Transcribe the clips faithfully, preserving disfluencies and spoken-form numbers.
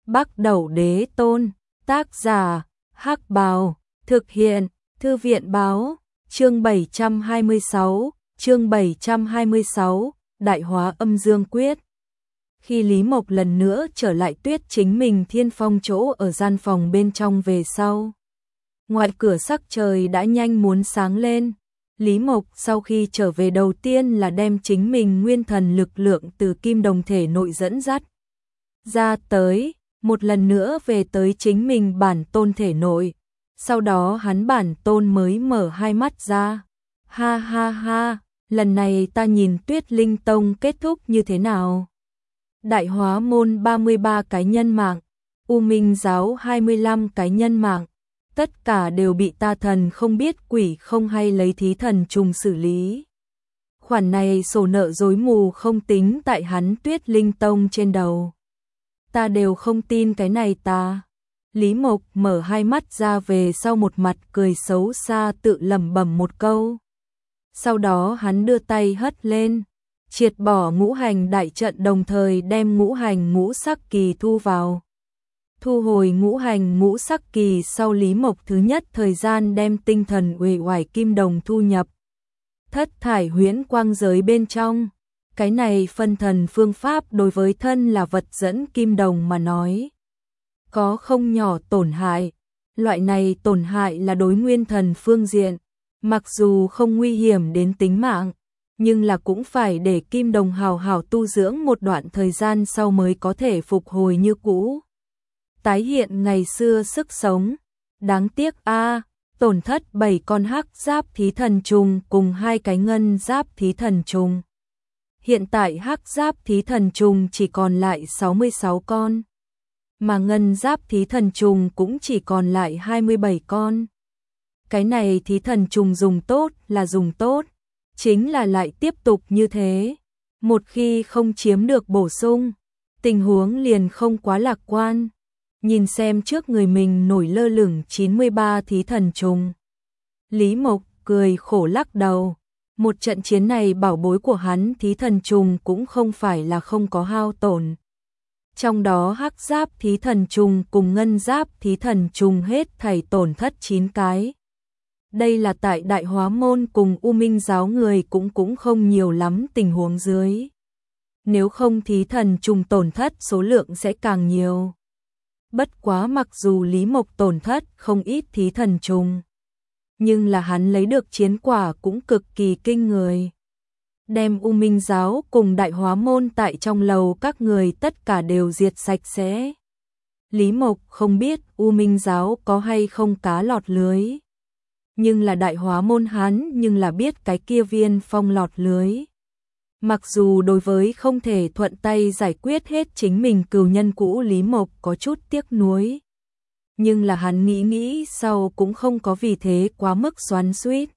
Bắc Đẩu Đế Tôn, tác giả, Hắc Bào, thực hiện, Thư viện báo, chương bảy trăm hai mươi sáu, chương bảy trăm hai mươi sáu, Đại hóa âm dương quyết. Khi Lý Mộc lần nữa trở lại Tuyết Chính Mình Thiên Phong chỗ ở gian phòng bên trong về sau. Ngoài cửa sắc trời đã nhanh muốn sáng lên. Lý Mộc sau khi trở về đầu tiên là đem chính mình nguyên thần lực lượng từ kim đồng thể nội dẫn dắt ra tới, một lần nữa về tới chính mình bản tôn thể nội. Sau đó hắn bản tôn mới mở hai mắt ra. Ha ha ha, lần này ta nhìn Tuyết Linh Tông kết thúc như thế nào? Đại hóa môn ba mươi ba cái nhân mạng, U Minh giáo hai mươi lăm cái nhân mạng, tất cả đều bị ta thần không biết quỷ không hay lấy thí thần trùng xử lý. Khoản này sổ nợ rối mù không tính tại hắn Tuyết Linh Tông trên đầu. Ta đều không tin cái này ta. Lý Mộc mở hai mắt ra về sau một mặt cười xấu xa tự lẩm bẩm một câu. Sau đó hắn đưa tay hất lên, triệt bỏ ngũ hành đại trận đồng thời đem ngũ hành ngũ sắc kỳ thu vào. Thu hồi ngũ hành ngũ sắc kỳ sau Lý Mộc thứ nhất thời gian đem tinh thần uể oải kim đồng thu nhập thất thải huyễn quang giới bên trong. Cái này phân thần phương pháp đối với thân là vật dẫn kim đồng mà nói có không nhỏ tổn hại. Loại này tổn hại là đối nguyên thần phương diện, mặc dù không nguy hiểm đến tính mạng, nhưng là cũng phải để kim đồng hào hào tu dưỡng một đoạn thời gian sau mới có thể phục hồi như cũ, tái hiện ngày xưa sức sống. Đáng tiếc a, tổn thất bảy con hắc giáp thí thần trùng cùng hai cái ngân giáp thí thần trùng. Hiện tại hắc giáp thí thần trùng chỉ còn lại sáu mươi sáu con, mà ngân giáp thí thần trùng cũng chỉ còn lại hai mươi bảy con. Cái này thí thần trùng dùng tốt là dùng tốt, chính là lại tiếp tục như thế, một khi không chiếm được bổ sung, tình huống liền không quá lạc quan. Nhìn xem trước người mình nổi lơ lửng chín mươi ba thí thần trùng, Lý Mộc cười khổ lắc đầu. Một trận chiến này bảo bối của hắn thí thần trùng cũng không phải là không có hao tổn. Trong đó hắc giáp thí thần trùng cùng ngân giáp thí thần trùng hết thảy tổn thất chín cái. Đây là tại Đại Hóa Môn cùng U Minh giáo người cũng cũng không nhiều lắm tình huống dưới. Nếu không thí thần trùng tổn thất số lượng sẽ càng nhiều. Bất quá mặc dù Lý Mộc tổn thất không ít thí thần trùng, nhưng là hắn lấy được chiến quả cũng cực kỳ kinh người. Đem U Minh giáo cùng Đại Hóa Môn tại trong lầu các người tất cả đều diệt sạch sẽ. Lý Mộc không biết U Minh giáo có hay không cá lọt lưới, nhưng là Đại Hóa Môn hắn nhưng là biết cái kia Viên Phong lọt lưới. Mặc dù đối với không thể thuận tay giải quyết hết chính mình cừu nhân cũ Lý Mộc có chút tiếc nuối, nhưng là hắn nghĩ nghĩ sau cũng không có vì thế quá mức xoắn xuýt.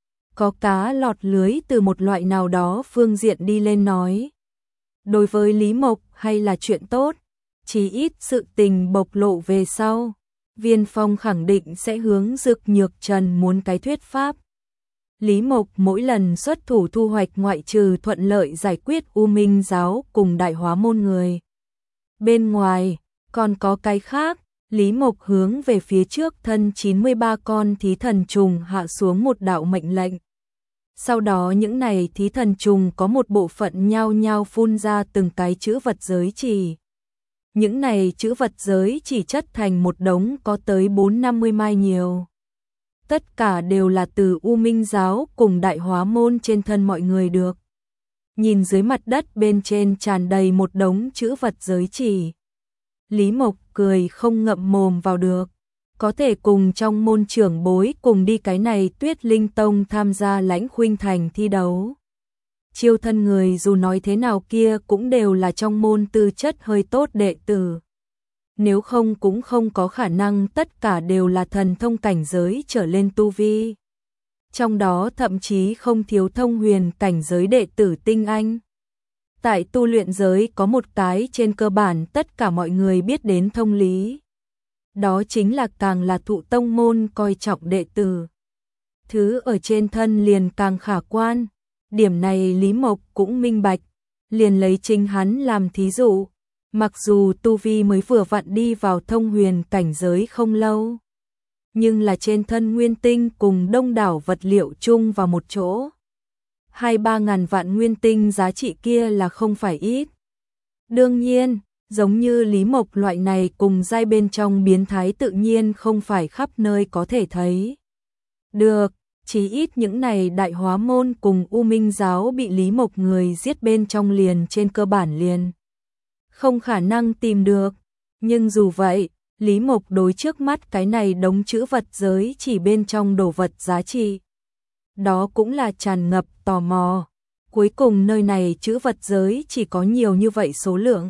Có cá lọt lưới từ một loại nào đó phương diện đi lên nói, đối với Lý Mộc hay là chuyện tốt, chỉ ít sự tình bộc lộ về sau, Viên Phong khẳng định sẽ hướng Dực Nhược Trần muốn cái thuyết pháp. Lý Mộc mỗi lần xuất thủ thu hoạch ngoại trừ thuận lợi giải quyết U Minh giáo cùng Đại Hóa Môn người bên ngoài, còn có cái khác. Lý Mộc hướng về phía trước thân chín mươi ba con thí thần trùng hạ xuống một đạo mệnh lệnh. Sau đó những này thí thần trùng có một bộ phận nhao nhao phun ra từng cái chữ vật giới chỉ. Những này chữ vật giới chỉ chất thành một đống có tới bốn năm mươi mai nhiều. Tất cả đều là từ U Minh giáo cùng Đại Hóa Môn trên thân mọi người được. Nhìn dưới mặt đất bên trên tràn đầy một đống chữ vật giới chỉ, Lý Mộc cười không ngậm mồm vào được. Có thể cùng trong môn trưởng bối cùng đi cái này Tuyết Linh Tông tham gia Lãnh Khuynh Thành thi đấu. Chiêu thân người dù nói thế nào kia cũng đều là trong môn tư chất hơi tốt đệ tử. Nếu không cũng không có khả năng tất cả đều là thần thông cảnh giới trở lên tu vi. Trong đó thậm chí không thiếu thông huyền cảnh giới đệ tử tinh anh. Tại tu luyện giới có một cái trên cơ bản tất cả mọi người biết đến thông lý. Đó chính là càng là thụ tông môn coi trọng đệ tử, thứ ở trên thân liền càng khả quan. Điểm này Lý Mộc cũng minh bạch, liền lấy chính hắn làm thí dụ. Mặc dù tu vi mới vừa vặn đi vào thông huyền cảnh giới không lâu, nhưng là trên thân nguyên tinh cùng đông đảo vật liệu chung vào một chỗ. Hai ba ngàn vạn nguyên tinh giá trị kia là không phải ít. Đương nhiên, giống như Lý Mộc loại này cùng giai bên trong biến thái tự nhiên không phải khắp nơi có thể thấy. Được, chí ít những này đại hóa môn cùng U Minh giáo bị Lý Mộc người giết bên trong liền trên cơ bản liền không khả năng tìm được. Nhưng dù vậy, Lý Mộc đối trước mắt cái này đống chữ vật giới chỉ bên trong đồ vật giá trị. Đó cũng là tràn ngập tò mò. Cuối cùng nơi này chữ vật giới chỉ có nhiều như vậy số lượng.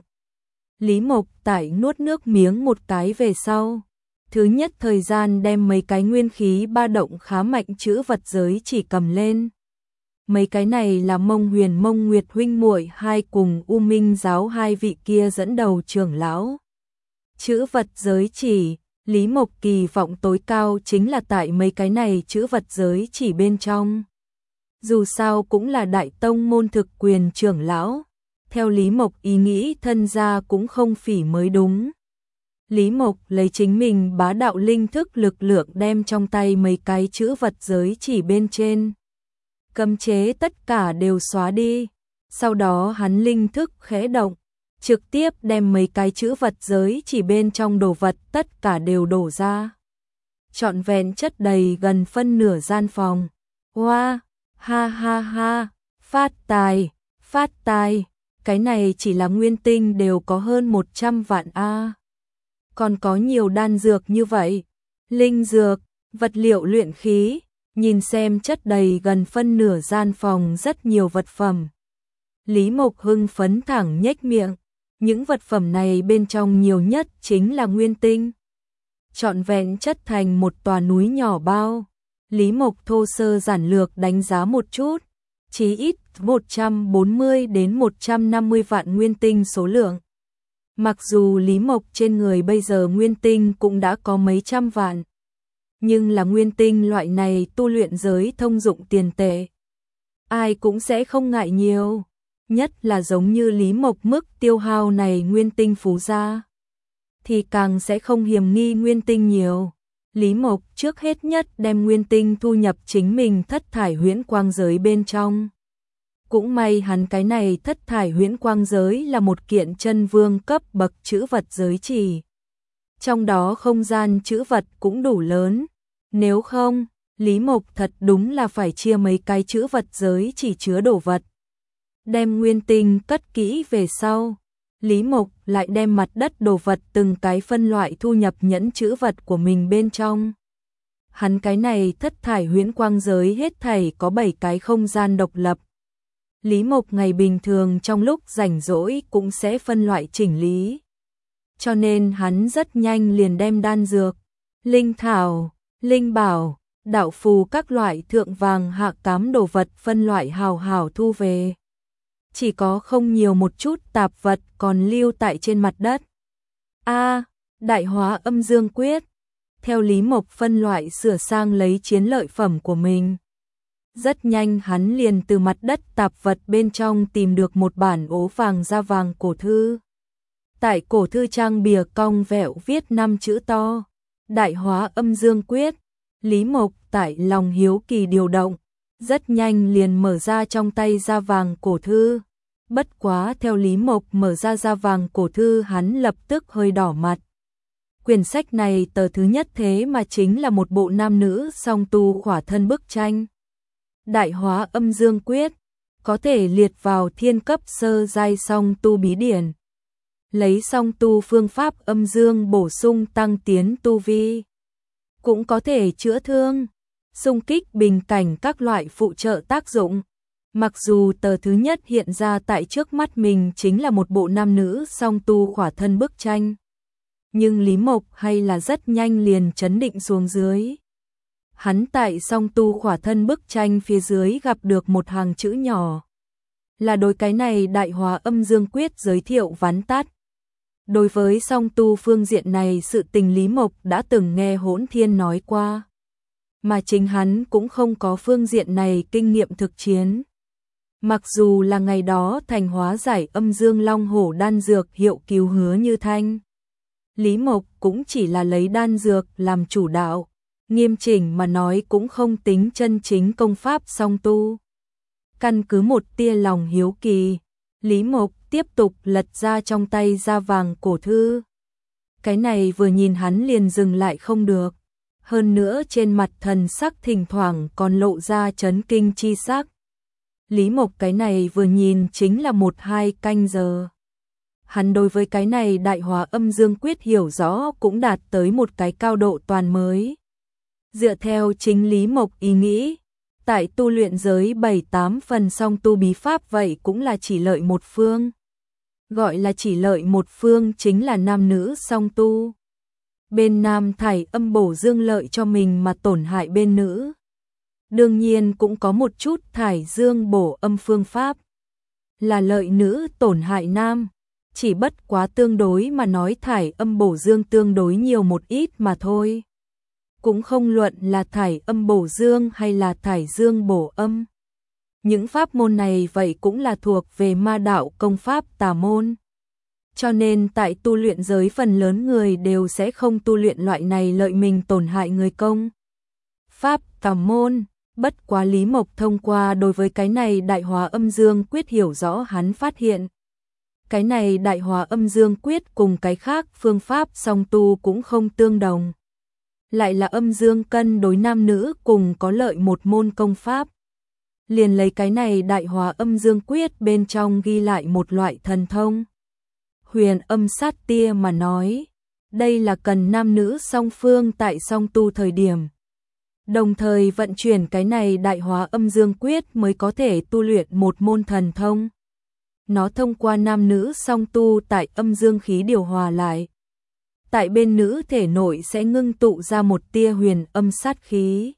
Lý Mộc tại nuốt nước miếng một cái về sau. Thứ nhất thời gian đem mấy cái nguyên khí ba động khá mạnh chữ vật giới chỉ cầm lên. Mấy cái này là Mông Huyền Mông Nguyệt huynh muội hai cùng U Minh giáo hai vị kia dẫn đầu trưởng lão. Chữ vật giới chỉ, Lý Mộc kỳ vọng tối cao chính là tại mấy cái này chữ vật giới chỉ bên trong. Dù sao cũng là đại tông môn thực quyền trưởng lão, theo Lý Mộc ý nghĩ thân gia cũng không phỉ mới đúng. Lý Mộc lấy chính mình bá đạo linh thức lực lượng đem trong tay mấy cái chữ vật giới chỉ bên trên. Cấm chế tất cả đều xóa đi, sau đó hắn linh thức khẽ động, trực tiếp đem mấy cái chữ vật giới chỉ bên trong đồ vật tất cả đều đổ ra. Trọn vẹn chất đầy gần phân nửa gian phòng. Hoa, ha ha ha, phát tài, phát tài, cái này chỉ là nguyên tinh đều có hơn một trăm vạn a. Còn có nhiều đan dược như vậy, linh dược, vật liệu luyện khí, nhìn xem chất đầy gần phân nửa gian phòng rất nhiều vật phẩm. Lý Mộc hưng phấn thẳng nhếch miệng, những vật phẩm này bên trong nhiều nhất chính là nguyên tinh. Trọn vẹn chất thành một tòa núi nhỏ bao. Lý Mộc thô sơ giản lược đánh giá một chút, chí ít một trăm bốn mươi đến một trăm năm mươi vạn nguyên tinh số lượng. Mặc dù Lý Mộc trên người bây giờ nguyên tinh cũng đã có mấy trăm vạn, nhưng là nguyên tinh loại này tu luyện giới thông dụng tiền tệ, ai cũng sẽ không ngại nhiều, nhất là giống như Lý Mộc mức tiêu hao này nguyên tinh phú gia, thì càng sẽ không hiềm nghi nguyên tinh nhiều. Lý Mộc trước hết nhất đem nguyên tinh thu nhập chính mình thất thải huyễn quang giới bên trong. Cũng may hắn cái này thất thải huyễn quang giới là một kiện chân vương cấp bậc chữ vật giới chỉ. Trong đó không gian chữ vật cũng đủ lớn. Nếu không, Lý Mộc thật đúng là phải chia mấy cái chữ vật giới chỉ chứa đồ vật. Đem nguyên tinh cất kỹ về sau, Lý Mộc lại đem mặt đất đồ vật từng cái phân loại thu nhập nhẫn chữ vật của mình bên trong. Hắn cái này thất thải huyễn quang giới hết thảy có bảy cái không gian độc lập. Lý Mộc ngày bình thường trong lúc rảnh rỗi cũng sẽ phân loại chỉnh lý. Cho nên hắn rất nhanh liền đem đan dược, linh thảo, linh bảo, đạo phù các loại thượng vàng hạ cám đồ vật phân loại hào hào thu về. Chỉ có không nhiều một chút tạp vật còn lưu tại trên mặt đất. A, đại hóa âm dương quyết. Theo Lý Mộc phân loại sửa sang lấy chiến lợi phẩm của mình. Rất nhanh hắn liền từ mặt đất tạp vật bên trong tìm được một bản ố vàng da vàng cổ thư. Tại cổ thư trang bìa cong vẹo viết năm chữ to, đại hóa âm dương quyết. Lý Mộc tại lòng hiếu kỳ điều động, rất nhanh liền mở ra trong tay da vàng cổ thư. Bất quá theo Lý Mộc mở ra da vàng cổ thư hắn lập tức hơi đỏ mặt. Quyển sách này tờ thứ nhất thế mà chính là một bộ nam nữ song tu khỏa thân bức tranh. Đại hóa âm dương quyết, có thể liệt vào thiên cấp sơ giai song tu bí điển. Lấy song tu phương pháp âm dương bổ sung tăng tiến tu vi. Cũng có thể chữa thương, xung kích bình cảnh các loại phụ trợ tác dụng. Mặc dù tờ thứ nhất hiện ra tại trước mắt mình chính là một bộ nam nữ song tu khỏa thân bức tranh. Nhưng Lý Mộc hay là rất nhanh liền chấn định xuống dưới. Hắn tại song tu khỏa thân bức tranh phía dưới gặp được một hàng chữ nhỏ. Là đối cái này đại hóa âm dương quyết giới thiệu vắn tắt. Đối với song tu phương diện này sự tình Lý Mộc đã từng nghe Hỗn Thiên nói qua. Mà chính hắn cũng không có phương diện này kinh nghiệm thực chiến. Mặc dù là ngày đó thành hóa giải âm dương long hổ đan dược hiệu cứu Hứa Như Thanh, Lý Mộc cũng chỉ là lấy đan dược làm chủ đạo, nghiêm chỉnh mà nói cũng không tính chân chính công pháp song tu. Căn cứ một tia lòng hiếu kỳ, Lý Mộc tiếp tục lật ra trong tay da vàng cổ thư. Cái này vừa nhìn hắn liền dừng lại không được, hơn nữa trên mặt thần sắc thỉnh thoảng còn lộ ra chấn kinh chi sắc. Lý Mộc cái này vừa nhìn chính là một hai canh giờ. Hắn đối với cái này đại hóa âm dương quyết hiểu rõ cũng đạt tới một cái cao độ toàn mới. Dựa theo chính Lý Mộc ý nghĩ, tại tu luyện giới bảy tám phần song tu bí pháp vậy cũng là chỉ lợi một phương. Gọi là chỉ lợi một phương chính là nam nữ song tu. Bên nam thải âm bổ dương lợi cho mình mà tổn hại bên nữ. Đương nhiên cũng có một chút thải dương bổ âm phương pháp. Là lợi nữ tổn hại nam. Chỉ bất quá tương đối mà nói thải âm bổ dương tương đối nhiều một ít mà thôi. Cũng không luận là thải âm bổ dương hay là thải dương bổ âm. Những pháp môn này vậy cũng là thuộc về ma đạo công pháp tà môn. Cho nên tại tu luyện giới phần lớn người đều sẽ không tu luyện loại này lợi mình tổn hại người công. Pháp tà môn, bất quá Lý Mộc thông qua đối với cái này đại hóa âm dương quyết hiểu rõ hắn phát hiện. Cái này đại hóa âm dương quyết cùng cái khác phương pháp song tu cũng không tương đồng. Lại là âm dương cân đối nam nữ cùng có lợi một môn công pháp. Liền lấy cái này đại hóa âm dương quyết bên trong ghi lại một loại thần thông. Huyền âm sát tia mà nói, đây là cần nam nữ song phương tại song tu thời điểm. Đồng thời vận chuyển cái này đại hóa âm dương quyết mới có thể tu luyện một môn thần thông. Nó thông qua nam nữ song tu tại âm dương khí điều hòa lại. Tại bên nữ thể nội sẽ ngưng tụ ra một tia huyền âm sát khí.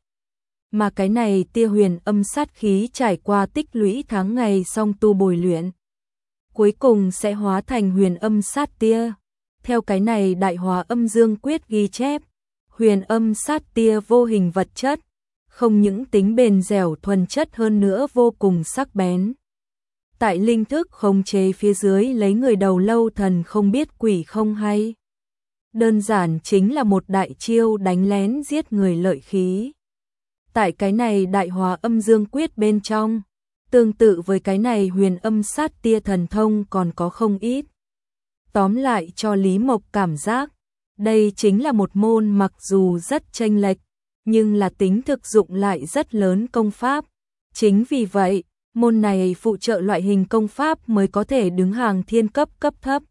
Mà cái này tia huyền âm sát khí trải qua tích lũy tháng ngày song tu bồi luyện. Cuối cùng sẽ hóa thành huyền âm sát tia. Theo cái này đại hóa âm dương quyết ghi chép, huyền âm sát tia vô hình vật chất, không những tính bền dẻo thuần chất hơn nữa vô cùng sắc bén. Tại linh thức khống chế phía dưới lấy người đầu lâu thần không biết quỷ không hay. Đơn giản chính là một đại chiêu đánh lén giết người lợi khí. Tại cái này đại hóa âm dương quyết bên trong, tương tự với cái này huyền âm sát tia thần thông còn có không ít. Tóm lại cho Lý Mộc cảm giác, đây chính là một môn mặc dù rất chênh lệch, nhưng là tính thực dụng lại rất lớn công pháp. Chính vì vậy, môn này phụ trợ loại hình công pháp mới có thể đứng hàng thiên cấp cấp thấp.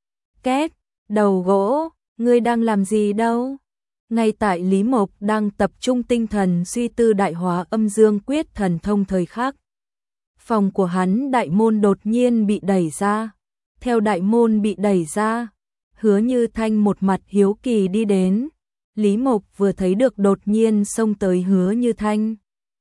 Két, đầu gỗ, ngươi đang làm gì đâu? Ngay tại Lý Mộc đang tập trung tinh thần suy tư đại hóa âm dương quyết thần thông thời khắc. Phòng của hắn đại môn đột nhiên bị đẩy ra. Theo đại môn bị đẩy ra, Hứa Như Thanh một mặt hiếu kỳ đi đến. Lý Mộc vừa thấy được đột nhiên xông tới Hứa Như Thanh.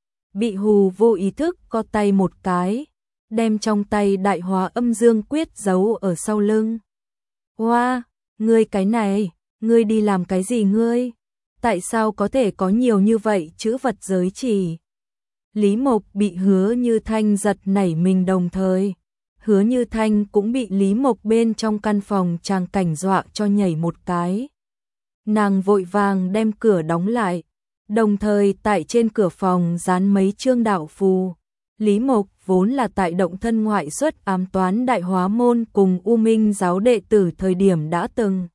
Bị hù vô ý thức co tay một cái, đem trong tay đại hóa âm dương quyết giấu ở sau lưng. Hoa, wow, ngươi cái này, ngươi đi làm cái gì ngươi? Tại sao có thể có nhiều như vậy chữ vật giới chỉ? Lý Mộc bị Hứa Như Thanh giật nảy mình đồng thời. Hứa Như Thanh cũng bị Lý Mộc bên trong căn phòng tràng cảnh dọa cho nhảy một cái. Nàng vội vàng đem cửa đóng lại, đồng thời tại trên cửa phòng dán mấy chương đạo phù. Lý Mộc vốn là tại động thân ngoại xuất ám toán đại hóa môn cùng U Minh giáo đệ tử thời điểm đã từng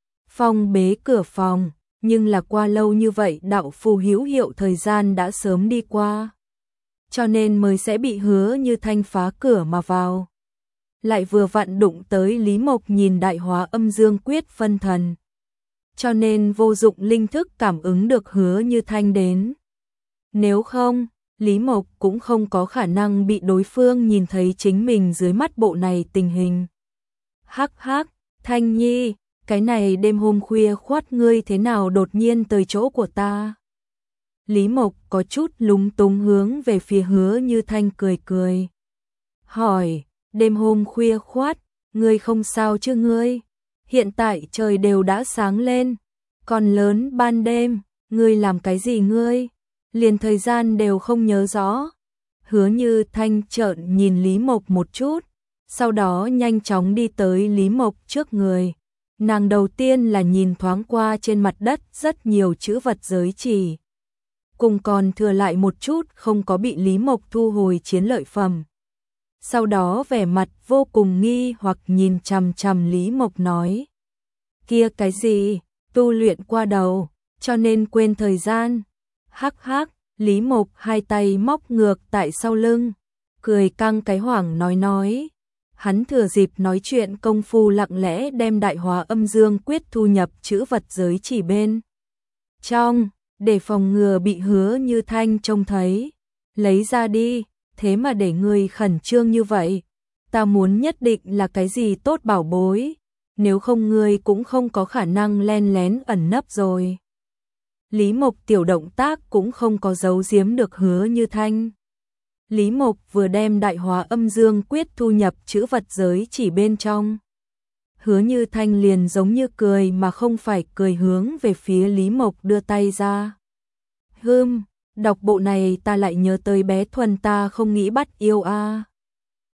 phong bế cửa phòng, nhưng là qua lâu như vậy đạo phù hữu hiệu thời gian đã sớm đi qua. Cho nên mới sẽ bị Hứa Như Thanh phá cửa mà vào. Lại vừa vặn đụng tới Lý Mộc nhìn đại hóa âm dương quyết phân thần. Cho nên vô dụng linh thức cảm ứng được Hứa Như Thanh đến. Nếu không, Lý Mộc cũng không có khả năng bị đối phương nhìn thấy chính mình dưới mắt bộ này tình hình. Hắc hắc, Thanh Nhi, cái này đêm hôm khuya khoắt ngươi thế nào đột nhiên tới chỗ của ta? Lý Mộc có chút lúng túng hướng về phía Hứa Như Thanh cười cười. Hỏi, đêm hôm khuya khoắt, ngươi không sao chứ ngươi? Hiện tại trời đều đã sáng lên, còn lớn ban đêm, ngươi làm cái gì ngươi? Liền thời gian đều không nhớ rõ. Hứa Như Thanh trợn nhìn Lý Mộc một chút, sau đó nhanh chóng đi tới Lý Mộc trước người. Nàng đầu tiên là nhìn thoáng qua trên mặt đất rất nhiều chữ vật giới chỉ, cùng còn thừa lại một chút không có bị Lý Mộc thu hồi chiến lợi phẩm. Sau đó vẻ mặt vô cùng nghi hoặc nhìn chằm chằm Lý Mộc nói: kia cái gì, tu luyện qua đầu, cho nên quên thời gian. Hắc hắc, Lý Mộc hai tay móc ngược tại sau lưng, cười căng cái hoảng nói nói. Hắn thừa dịp nói chuyện công phu lặng lẽ đem Đại Hóa Âm Dương Quyết thu nhập chữ vật giới chỉ bên trong, để phòng ngừa bị Hứa Như Thanh trông thấy. Lấy ra đi, thế mà để ngươi khẩn trương như vậy, ta muốn nhất định là cái gì tốt bảo bối, nếu không ngươi cũng không có khả năng len lén ẩn nấp rồi. Lý Mộc tiểu động tác cũng không có giấu giếm được Hứa Như Thanh. Lý Mộc vừa đem Đại Hóa Âm Dương Quyết thu nhập chữ vật giới chỉ bên trong, Hứa Như Thanh liền giống như cười mà không phải cười hướng về phía Lý Mộc đưa tay ra. Hừm, đọc bộ này ta lại nhớ tới bé Thuần ta không nghĩ bắt yêu a.